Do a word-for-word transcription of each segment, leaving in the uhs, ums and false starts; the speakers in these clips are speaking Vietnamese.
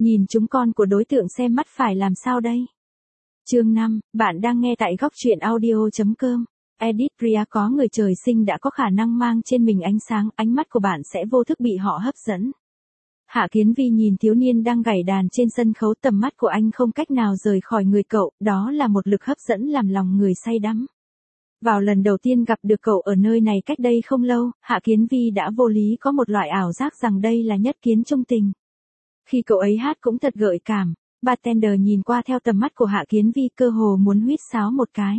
Nhìn chúng con của đối tượng xem mắt phải làm sao đây? Chương năm, bạn đang nghe tại góc truyện audio.com. Edith Ria có người trời sinh đã có khả năng mang trên mình ánh sáng, ánh mắt của bạn sẽ vô thức bị họ hấp dẫn. Hạ Kiến Vi nhìn thiếu niên đang gảy đàn trên sân khấu, tầm mắt của anh không cách nào rời khỏi người cậu, đó là một lực hấp dẫn làm lòng người say đắm. Vào lần đầu tiên gặp được cậu ở nơi này cách đây không lâu, Hạ Kiến Vi đã vô lý có một loại ảo giác rằng đây là nhất kiến chung tình. Khi cậu ấy hát cũng thật gợi cảm, bartender nhìn qua theo tầm mắt của Hạ Kiến Vi cơ hồ muốn huýt sáo một cái.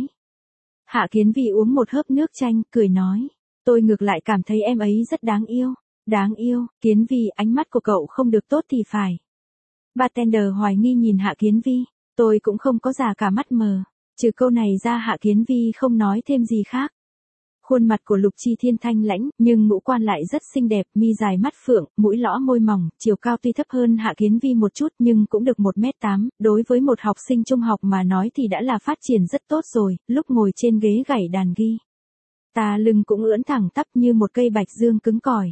Hạ Kiến Vi uống một hớp nước chanh, cười nói, tôi ngược lại cảm thấy em ấy rất đáng yêu. Đáng yêu, Kiến Vi, ánh mắt của cậu không được tốt thì phải. Bartender hoài nghi nhìn Hạ Kiến Vi, tôi cũng không có già cả mắt mờ. Trừ câu này ra Hạ Kiến Vi không nói thêm gì khác. Khuôn mặt của Lục Chi Thiên thanh lãnh, nhưng ngũ quan lại rất xinh đẹp, mi dài mắt phượng, mũi lõ môi mỏng, chiều cao tuy thấp hơn Hạ Kiến Vi một chút nhưng cũng được một mét tám, đối với một học sinh trung học mà nói thì đã là phát triển rất tốt rồi, lúc ngồi trên ghế gảy đàn ghi. Tà lưng cũng ưỡn thẳng tắp như một cây bạch dương cứng cỏi.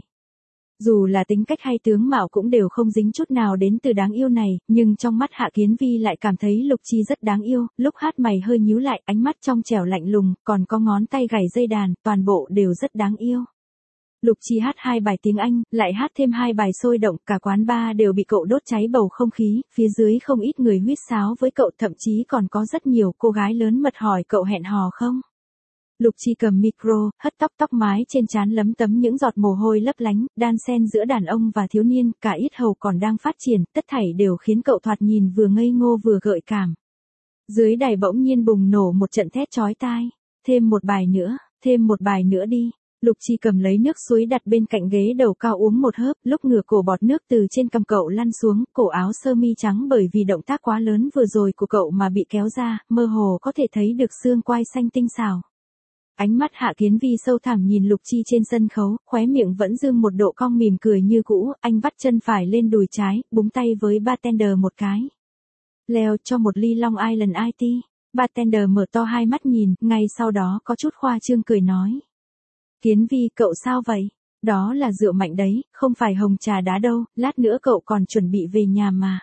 Dù là tính cách hay tướng mạo cũng đều không dính chút nào đến từ đáng yêu này, nhưng trong mắt Hạ Kiến Vi lại cảm thấy Lục Chi rất đáng yêu, lúc hát mày hơi nhíu lại, ánh mắt trong trẻo lạnh lùng, còn có ngón tay gảy dây đàn, toàn bộ đều rất đáng yêu. Lục Chi hát hai bài tiếng Anh, lại hát thêm hai bài sôi động, cả quán bar đều bị cậu đốt cháy bầu không khí, phía dưới không ít người huýt sáo với cậu, thậm chí còn có rất nhiều cô gái lớn mật hỏi cậu hẹn hò không. Lục Chi cầm micro, hất tóc tóc mái trên trán lấm tấm những giọt mồ hôi lấp lánh, đan xen giữa đàn ông và thiếu niên, cả yết hầu còn đang phát triển, tất thảy đều khiến cậu thoạt nhìn vừa ngây ngô vừa gợi cảm. Dưới đài bỗng nhiên bùng nổ một trận thét chói tai, thêm một bài nữa, thêm một bài nữa đi. Lục Chi cầm lấy nước suối đặt bên cạnh ghế đầu cao uống một hớp, lúc ngửa cổ bọt nước từ trên cằm cậu lăn xuống, cổ áo sơ mi trắng bởi vì động tác quá lớn vừa rồi của cậu mà bị kéo ra, mơ hồ có thể thấy được xương quai xanh tinh xảo. Ánh mắt Hạ Kiến Vi sâu thẳm nhìn Lục Chi trên sân khấu, khóe miệng vẫn dương một độ cong mỉm cười như cũ, anh vắt chân phải lên đùi trái, búng tay với bartender một cái. Leo cho một ly Long Island i tê. Bartender mở to hai mắt nhìn, ngay sau đó có chút khoa trương cười nói. Kiến Vi, cậu sao vậy? Đó là rượu mạnh đấy, không phải hồng trà đá đâu, lát nữa cậu còn chuẩn bị về nhà mà.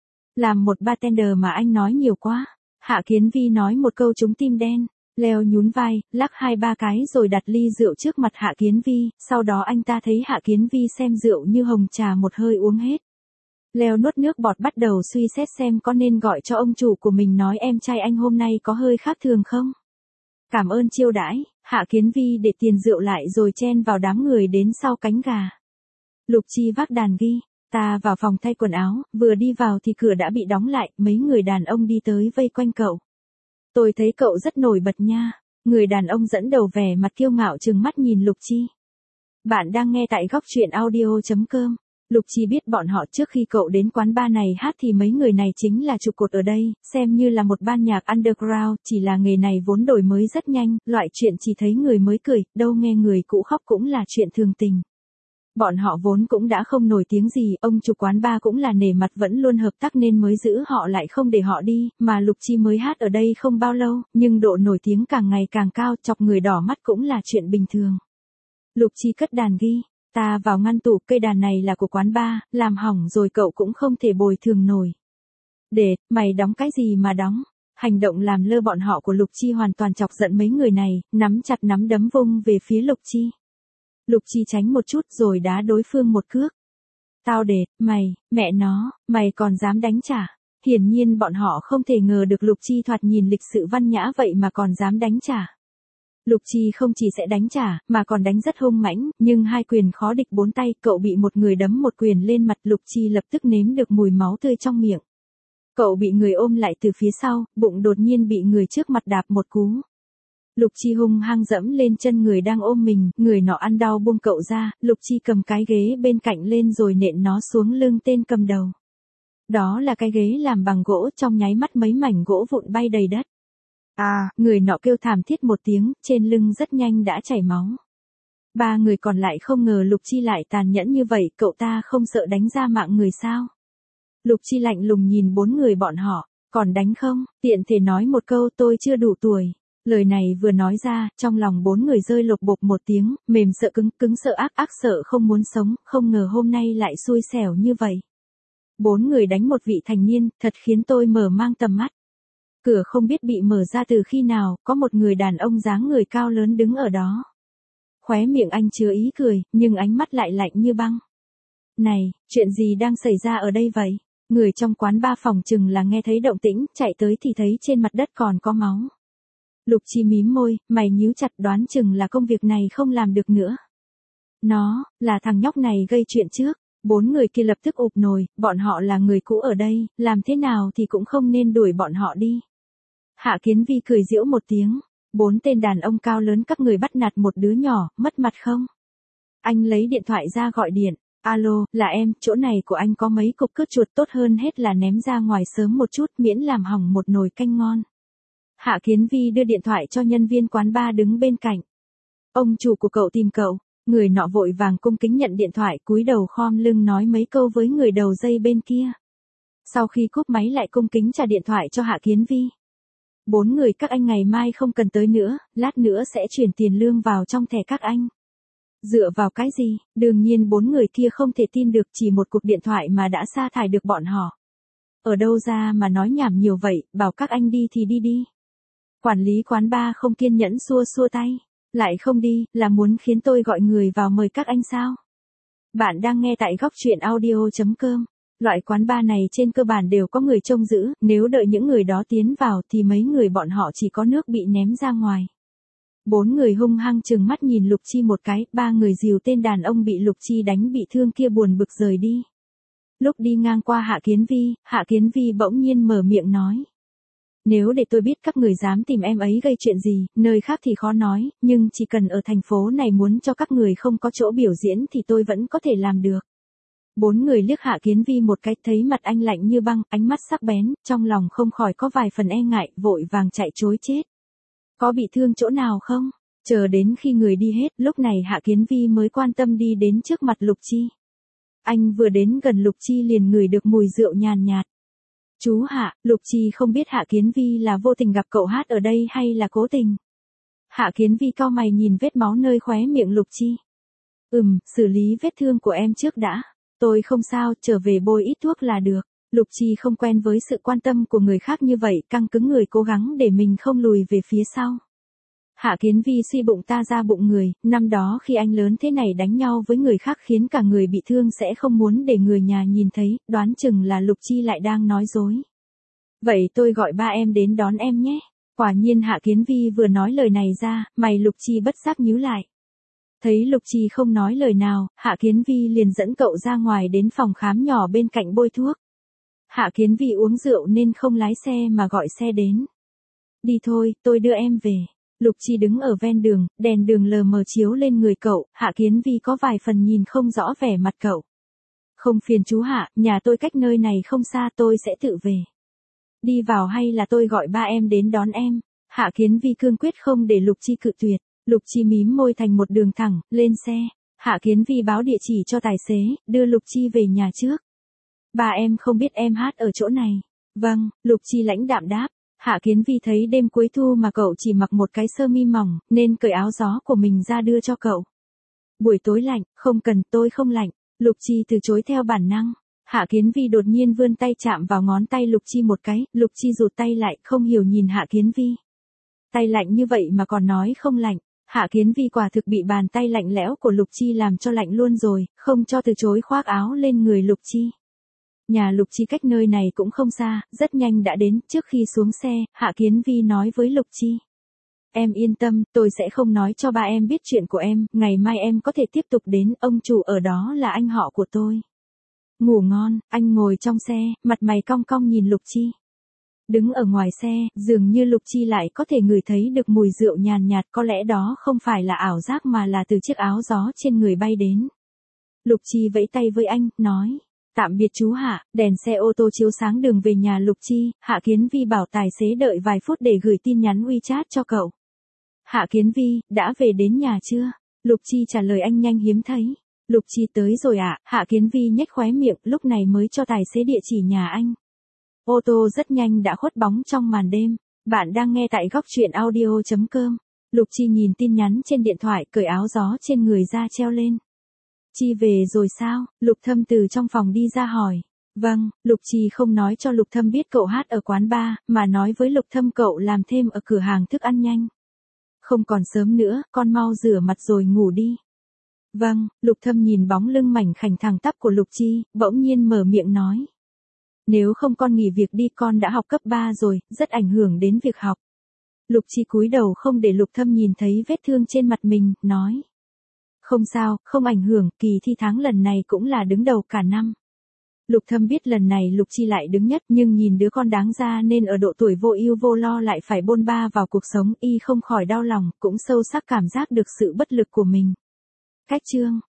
Làm một bartender mà anh nói nhiều quá. Hạ Kiến Vi nói một câu trúng tim đen. Leo nhún vai, lắc hai ba cái rồi đặt ly rượu trước mặt Hạ Kiến Vi, sau đó anh ta thấy Hạ Kiến Vi xem rượu như hồng trà một hơi uống hết. Leo nuốt nước bọt bắt đầu suy xét xem có nên gọi cho ông chủ của mình nói em trai anh hôm nay có hơi khác thường không. Cảm ơn chiêu đãi, Hạ Kiến Vi để tiền rượu lại rồi chen vào đám người đến sau cánh gà. Lục Chi vác đàn ghi, ta vào phòng thay quần áo, vừa đi vào thì cửa đã bị đóng lại, mấy người đàn ông đi tới vây quanh cậu. Tôi thấy cậu rất nổi bật nha. Người đàn ông dẫn đầu vẻ mặt kiêu ngạo trừng mắt nhìn Lục Chi. Bạn đang nghe tại góc truyện audio.com. Lục Chi biết bọn họ trước khi cậu đến quán bar này hát thì mấy người này chính là trụ cột ở đây, xem như là một ban nhạc underground, chỉ là nghề này vốn đổi mới rất nhanh, loại chuyện chỉ thấy người mới cười, đâu nghe người cũ khóc cũng là chuyện thường tình. Bọn họ vốn cũng đã không nổi tiếng gì, ông chủ quán bar cũng là nể mặt vẫn luôn hợp tác nên mới giữ họ lại không để họ đi, mà Lục Chi mới hát ở đây không bao lâu, nhưng độ nổi tiếng càng ngày càng cao, chọc người đỏ mắt cũng là chuyện bình thường. Lục Chi cất đàn ghi, ta vào ngăn tủ, cây đàn này là của quán bar, làm hỏng rồi cậu cũng không thể bồi thường nổi. Để, mày đóng cái gì mà đóng? Hành động làm lơ bọn họ của Lục Chi hoàn toàn chọc giận mấy người này, nắm chặt nắm đấm vung về phía Lục Chi. Lục Chi tránh một chút rồi đá đối phương một cước. Tao để, mày, mẹ nó, mày còn dám đánh trả. Hiển nhiên bọn họ không thể ngờ được Lục Chi thoạt nhìn lịch sự văn nhã vậy mà còn dám đánh trả. Lục Chi không chỉ sẽ đánh trả, mà còn đánh rất hung mãnh, nhưng hai quyền khó địch bốn tay, cậu bị một người đấm một quyền lên mặt, Lục Chi lập tức nếm được mùi máu tươi trong miệng. Cậu bị người ôm lại từ phía sau, bụng đột nhiên bị người trước mặt đạp một cú. Lục Chi hung hăng dẫm lên chân người đang ôm mình, người nọ ăn đau buông cậu ra, Lục Chi cầm cái ghế bên cạnh lên rồi nện nó xuống lưng tên cầm đầu. Đó là cái ghế làm bằng gỗ, trong nháy mắt mấy mảnh gỗ vụn bay đầy đất. À, người nọ kêu thảm thiết một tiếng, trên lưng rất nhanh đã chảy máu. Ba người còn lại không ngờ Lục Chi lại tàn nhẫn như vậy, cậu ta không sợ đánh ra mạng người sao? Lục Chi lạnh lùng nhìn bốn người bọn họ, còn đánh không, tiện thể nói một câu tôi chưa đủ tuổi. Lời này vừa nói ra, trong lòng bốn người rơi lột bột một tiếng, mềm sợ cứng, cứng sợ ác ác sợ không muốn sống, không ngờ hôm nay lại xui xẻo như vậy. Bốn người đánh một vị thành niên, thật khiến tôi mở mang tầm mắt. Cửa không biết bị mở ra từ khi nào, có một người đàn ông dáng người cao lớn đứng ở đó. Khóe miệng anh chứa ý cười, nhưng ánh mắt lại lạnh như băng. Này, chuyện gì đang xảy ra ở đây vậy? Người trong quán ba phòng chừng là nghe thấy động tĩnh, chạy tới thì thấy trên mặt đất còn có máu. Lục Chi mím môi, mày nhíu chặt, đoán chừng là công việc này không làm được nữa. Nó, là thằng nhóc này gây chuyện trước. Bốn người kia lập tức ụp nồi, bọn họ là người cũ ở đây, làm thế nào thì cũng không nên đuổi bọn họ đi. Hạ Kiến Vi cười giễu một tiếng. Bốn tên đàn ông cao lớn các người bắt nạt một đứa nhỏ, mất mặt không? Anh lấy điện thoại ra gọi điện. Alo, là em, chỗ này của anh có mấy cục cướp chuột, tốt hơn hết là ném ra ngoài sớm một chút, miễn làm hỏng một nồi canh ngon. Hạ Kiến Vi đưa điện thoại cho nhân viên quán bar đứng bên cạnh. Ông chủ của cậu tìm cậu. Người nọ vội vàng cung kính nhận điện thoại, cúi đầu khom lưng nói mấy câu với người đầu dây bên kia. Sau khi cúp máy lại cung kính trả điện thoại cho Hạ Kiến Vi. Bốn người các anh ngày mai không cần tới nữa, lát nữa sẽ chuyển tiền lương vào trong thẻ các anh. Dựa vào cái gì? Đương nhiên bốn người kia không thể tin được, chỉ một cuộc điện thoại mà đã sa thải được bọn họ. Ở đâu ra mà nói nhảm nhiều vậy, bảo các anh đi thì đi đi. Quản lý quán bar không kiên nhẫn xua xua tay. Lại không đi, là muốn khiến tôi gọi người vào mời các anh sao? Bạn đang nghe tại góc truyện audio chấm com. Loại quán bar này trên cơ bản đều có người trông giữ, nếu đợi những người đó tiến vào thì mấy người bọn họ chỉ có nước bị ném ra ngoài. Bốn người hung hăng trừng mắt nhìn Lục Chi một cái, ba người dìu tên đàn ông bị Lục Chi đánh bị thương kia buồn bực rời đi. Lúc đi ngang qua Hạ Kiến Vi, Hạ Kiến Vi bỗng nhiên mở miệng nói. Nếu để tôi biết các người dám tìm em ấy gây chuyện gì, nơi khác thì khó nói, nhưng chỉ cần ở thành phố này muốn cho các người không có chỗ biểu diễn thì tôi vẫn có thể làm được. Bốn người liếc Hạ Kiến Vi một cái, thấy mặt anh lạnh như băng, ánh mắt sắc bén, trong lòng không khỏi có vài phần e ngại, vội vàng chạy trối chết. Có bị thương chỗ nào không? Chờ đến khi người đi hết, lúc này Hạ Kiến Vi mới quan tâm đi đến trước mặt Lục Chi. Anh vừa đến gần Lục Chi liền ngửi được mùi rượu nhàn nhạt. Chú Hạ, Lục Chi không biết Hạ Kiến Vi là vô tình gặp cậu hát ở đây hay là cố tình. Hạ Kiến Vi cau mày nhìn vết máu nơi khóe miệng Lục Chi. Ừm, xử lý vết thương của em trước đã. Tôi không sao, trở về bôi ít thuốc là được. Lục Chi không quen với sự quan tâm của người khác như vậy, căng cứng người cố gắng để mình không lùi về phía sau. Hạ Kiến Vi suy bụng ta ra bụng người, năm đó khi anh lớn thế này đánh nhau với người khác khiến cả người bị thương sẽ không muốn để người nhà nhìn thấy, đoán chừng là Lục Chi lại đang nói dối. Vậy tôi gọi ba em đến đón em nhé. Quả nhiên Hạ Kiến Vi vừa nói lời này ra, mày Lục Chi bất giác nhíu lại. Thấy Lục Chi không nói lời nào, Hạ Kiến Vi liền dẫn cậu ra ngoài đến phòng khám nhỏ bên cạnh bôi thuốc. Hạ Kiến Vi uống rượu nên không lái xe mà gọi xe đến. Đi thôi, tôi đưa em về. Lục Chi đứng ở ven đường, đèn đường lờ mờ chiếu lên người cậu, Hạ Kiến Vi có vài phần nhìn không rõ vẻ mặt cậu. Không phiền chú Hạ, nhà tôi cách nơi này không xa, tôi sẽ tự về. Đi vào hay là tôi gọi ba em đến đón em? Hạ Kiến Vi cương quyết không để Lục Chi cự tuyệt. Lục Chi mím môi thành một đường thẳng, lên xe. Hạ Kiến Vi báo địa chỉ cho tài xế, đưa Lục Chi về nhà trước. Ba em không biết em hát ở chỗ này. Vâng, Lục Chi lãnh đạm đáp. Hạ Kiến Vi thấy đêm cuối thu mà cậu chỉ mặc một cái sơ mi mỏng, nên cởi áo gió của mình ra đưa cho cậu. Buổi tối lạnh, không cần, tôi không lạnh. Lục Chi từ chối theo bản năng. Hạ Kiến Vi đột nhiên vươn tay chạm vào ngón tay Lục Chi một cái, Lục Chi rụt tay lại, không hiểu nhìn Hạ Kiến Vi. Tay lạnh như vậy mà còn nói không lạnh. Hạ Kiến Vi quả thực bị bàn tay lạnh lẽo của Lục Chi làm cho lạnh luôn rồi, không cho từ chối khoác áo lên người Lục Chi. Nhà Lục Chi cách nơi này cũng không xa, rất nhanh đã đến, trước khi xuống xe, Hạ Kiến Vi nói với Lục Chi. Em yên tâm, tôi sẽ không nói cho ba em biết chuyện của em, ngày mai em có thể tiếp tục đến, ông chủ ở đó là anh họ của tôi. Ngủ ngon, anh ngồi trong xe, mặt mày cong cong nhìn Lục Chi. Đứng ở ngoài xe, dường như Lục Chi lại có thể ngửi thấy được mùi rượu nhàn nhạt, có lẽ đó không phải là ảo giác mà là từ chiếc áo gió trên người bay đến. Lục Chi vẫy tay với anh, nói. Tạm biệt chú Hạ, đèn xe ô tô chiếu sáng đường về nhà Lục Chi, Hạ Kiến Vi bảo tài xế đợi vài phút để gửi tin nhắn WeChat cho cậu. Hạ Kiến Vi, đã về đến nhà chưa? Lục Chi trả lời anh nhanh hiếm thấy. Lục Chi tới rồi ạ, à? Hạ Kiến Vi nhếch khóe miệng, lúc này mới cho tài xế địa chỉ nhà anh. Ô tô rất nhanh đã khuất bóng trong màn đêm. Bạn đang nghe tại góc truyện audio chấm com. Lục Chi nhìn tin nhắn trên điện thoại, cởi áo gió trên người ra treo lên. Chi về rồi sao? Lục Thâm từ trong phòng đi ra hỏi. Vâng, Lục Trì không nói cho Lục Thâm biết cậu hát ở quán bar, mà nói với Lục Thâm cậu làm thêm ở cửa hàng thức ăn nhanh. Không còn sớm nữa, con mau rửa mặt rồi ngủ đi. Vâng, Lục Thâm nhìn bóng lưng mảnh khảnh thẳng tắp của Lục Chi, bỗng nhiên mở miệng nói. Nếu không con nghỉ việc đi, con đã học cấp ba rồi, rất ảnh hưởng đến việc học. Lục Chi cúi đầu không để Lục Thâm nhìn thấy vết thương trên mặt mình, nói. Không sao, không ảnh hưởng, kỳ thi tháng lần này cũng là đứng đầu cả năm. Lục Thâm biết lần này Lục Chi lại đứng nhất, nhưng nhìn đứa con đáng ra nên ở độ tuổi vô ưu vô lo lại phải bôn ba vào cuộc sống, y không khỏi đau lòng, cũng sâu sắc cảm giác được sự bất lực của mình. Cách chương